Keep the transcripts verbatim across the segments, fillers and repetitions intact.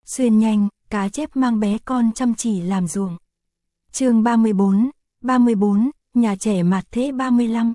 Xuyên nhanh, cá chép mang bé con chăm chỉ làm ruộng. Chương ba mươi bốn, ba mươi bốn, nhà trẻ mạt thế ba mươi lăm.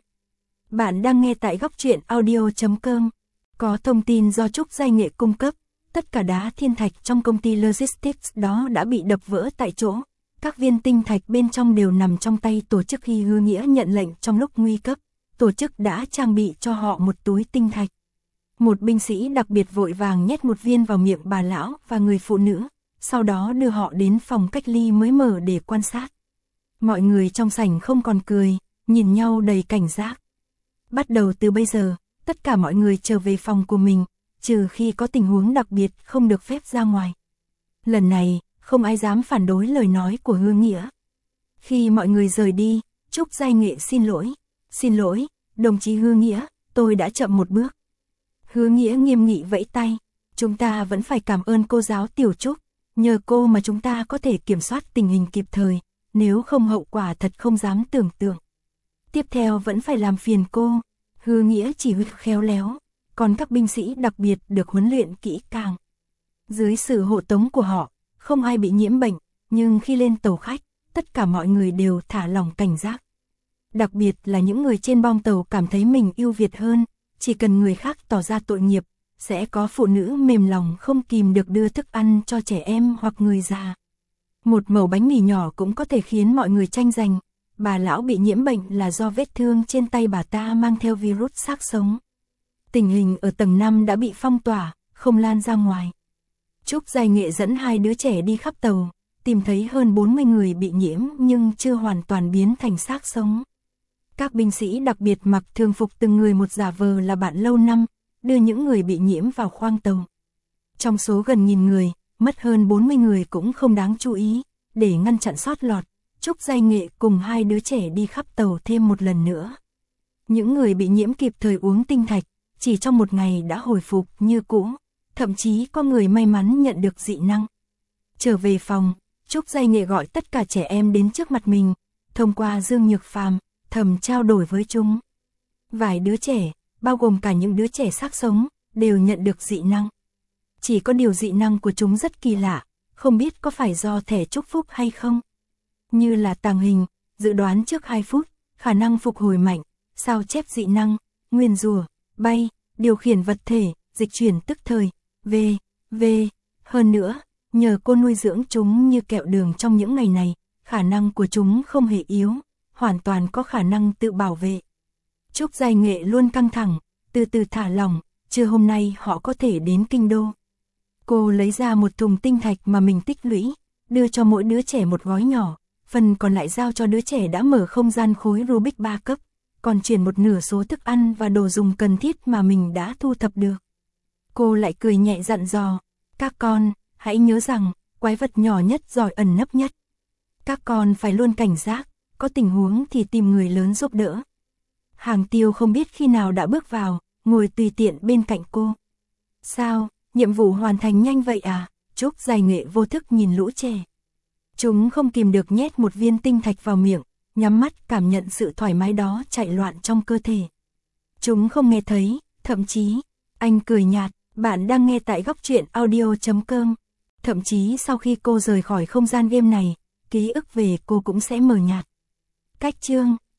Bạn đang nghe tại góc truyện audio chấm com. Có thông tin do Trúc Giai Nghệ cung cấp, tất cả đá thiên thạch trong công ty Logistics đó đã bị đập vỡ tại chỗ. Các viên tinh thạch bên trong đều nằm trong tay tổ chức khi Hứa Nghĩa nhận lệnh trong lúc nguy cấp. Tổ chức đã trang bị cho họ một túi tinh thạch. Một binh sĩ đặc biệt vội vàng nhét một viên vào miệng bà lão và người phụ nữ, sau đó đưa họ đến phòng cách ly mới mở để quan sát. Mọi người trong sảnh không còn cười, nhìn nhau đầy cảnh giác. Bắt đầu từ bây giờ, tất cả mọi người trở về phòng của mình, trừ khi có tình huống đặc biệt không được phép ra ngoài. Lần này, không ai dám phản đối lời nói của Hứa Nghĩa. Khi mọi người rời đi, Trúc Giai Nghệ xin lỗi. Xin lỗi, đồng chí Hứa Nghĩa, tôi đã chậm một bước. Hứa Nghĩa nghiêm nghị vẫy tay. Chúng ta vẫn phải cảm ơn cô giáo Tiểu Trúc. Nhờ cô mà chúng ta có thể kiểm soát tình hình kịp thời, nếu không hậu quả thật không dám tưởng tượng. Tiếp theo vẫn phải làm phiền cô. Hứa Nghĩa chỉ huy khéo léo, còn các binh sĩ đặc biệt được huấn luyện kỹ càng. Dưới sự hộ tống của họ, không ai bị nhiễm bệnh, nhưng khi lên tàu khách, tất cả mọi người đều thả lỏng cảnh giác. Đặc biệt là những người trên bong tàu cảm thấy mình ưu việt hơn, chỉ cần người khác tỏ ra tội nghiệp, sẽ có phụ nữ mềm lòng không kìm được đưa thức ăn cho trẻ em hoặc người già. Một mẩu bánh mì nhỏ cũng có thể khiến mọi người tranh giành. Bà lão bị nhiễm bệnh là do vết thương trên tay bà ta mang theo virus xác sống. Tình hình ở tầng năm đã bị phong tỏa, không lan ra ngoài. Trúc Giai Nghệ dẫn hai đứa trẻ đi khắp tàu, tìm thấy hơn bốn mươi người bị nhiễm nhưng chưa hoàn toàn biến thành xác sống. Các binh sĩ đặc biệt mặc thường phục từng người một giả vờ là bạn lâu năm, đưa những người bị nhiễm vào khoang tàu. Trong số gần nghìn người, mất hơn bốn mươi người cũng không đáng chú ý, để ngăn chặn sót lọt. Trúc Giai Nghệ cùng hai đứa trẻ đi khắp tàu thêm một lần nữa. Những người bị nhiễm kịp thời uống tinh thạch, chỉ trong một ngày đã hồi phục như cũ, thậm chí có người may mắn nhận được dị năng. Trở về phòng, Trúc Giai Nghệ gọi tất cả trẻ em đến trước mặt mình, thông qua Dương Nhược Phàm, thầm trao đổi với chúng. Vài đứa trẻ, bao gồm cả những đứa trẻ xác sống, đều nhận được dị năng. Chỉ có điều dị năng của chúng rất kỳ lạ, không biết có phải do thẻ chúc phúc hay không. Như là tàng hình, dự đoán trước hai phút, khả năng phục hồi mạnh, sao chép dị năng, nguyền rủa, bay, điều khiển vật thể, dịch chuyển tức thời, v, v. Hơn nữa, nhờ cô nuôi dưỡng chúng như kẹo đường trong những ngày này, khả năng của chúng không hề yếu, hoàn toàn có khả năng tự bảo vệ. Trúc Giai Nghệ luôn căng thẳng, từ từ thả lỏng, trưa hôm nay họ có thể đến kinh đô. Cô lấy ra một thùng tinh thạch mà mình tích lũy, đưa cho mỗi đứa trẻ một gói nhỏ, phần còn lại giao cho đứa trẻ đã mở không gian khối Rubik ba cấp, còn chuyển một nửa số thức ăn và đồ dùng cần thiết mà mình đã thu thập được. Cô lại cười nhẹ dặn dò, các con, hãy nhớ rằng, quái vật nhỏ nhất giỏi ẩn nấp nhất. Các con phải luôn cảnh giác, có tình huống thì tìm người lớn giúp đỡ. Hàng Tiêu không biết khi nào đã bước vào, ngồi tùy tiện bên cạnh cô. Sao, nhiệm vụ hoàn thành nhanh vậy à? Trúc Giai Nghệ vô thức nhìn lũ trẻ. Chúng không kìm được nhét một viên tinh thạch vào miệng, nhắm mắt cảm nhận sự thoải mái đó chạy loạn trong cơ thể. Chúng không nghe thấy, thậm chí, anh cười nhạt, bạn đang nghe tại góc truyện audio chấm com. Thậm chí sau khi cô rời khỏi không gian game này, ký ức về cô cũng sẽ mờ nhạt. Cách chương